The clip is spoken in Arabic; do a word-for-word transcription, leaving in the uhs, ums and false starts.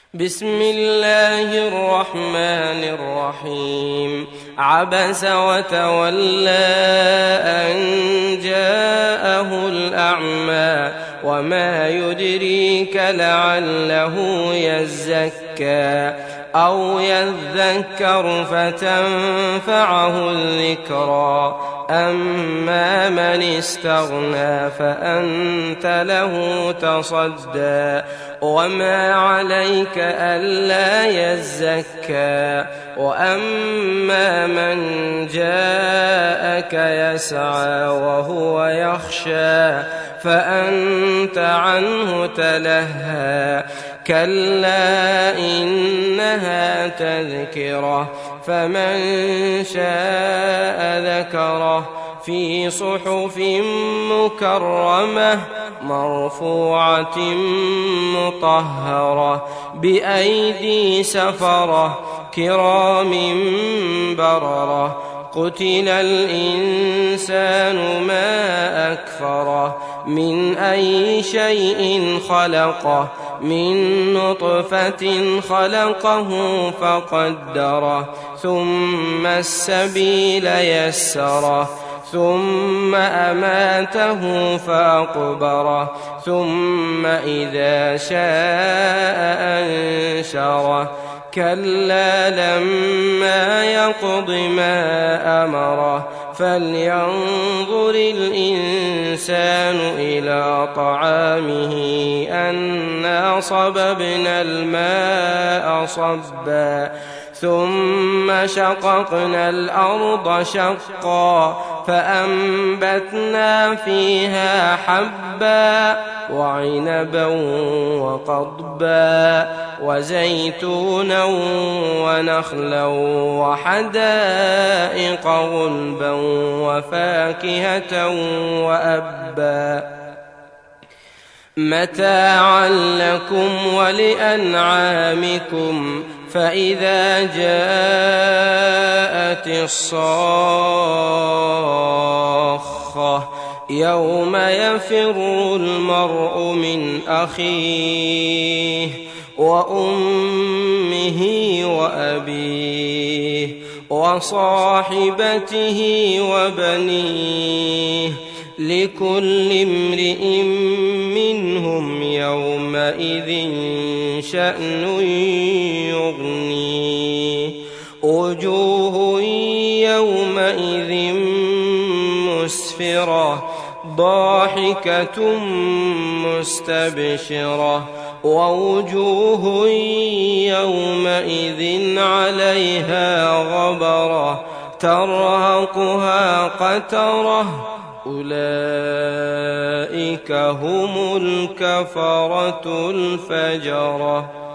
بسم الله الرحمن الرحيم. عبس وتولى أن جاءه الأعمى وما يدريك لعله يزكى أو يذكر فتنفعه الذكرى أما من استغنى فأنت له تصدى وما عليك ألا يزكى وأما من جاءك يسعى وهو يخشى فأنت عنه تلهى كلا إنها تذكرة فمن شاء ذكره في صحف مكرمة مرفوعة مطهرة بأيدي سفرة كرام بررة قتل الإنسان ما أكفره من أي شيء خلقه من نطفة خلقه فقدره ثم السبيل يسره ثم أماته فأقبره ثم إذا شاء أنشره كلا لما يقض ما أمره فلينظر الإنسان إلى طعامه أنا صببنا الماء صبا ثم شققنا الأرض شقا فأنبتنا فيها حبا وعنبا وقضبا وزيتونا ونخلا وحدائق غلبا وفاكهة وأبا متاعا لكم ولأنعامكم فإذا جاءت الصاخة يوم يفر المرء من أخيه وأمه وأبيه وصاحبته وبنيه لكل امرئ منهم يومئذ شأن يغنيه وجوه يومئذ مسفرة ضاحكة مستبشرة ووجوه يومئذ عليها غبرة ترهقها قترة أولئك هم الكفرة الفجرة.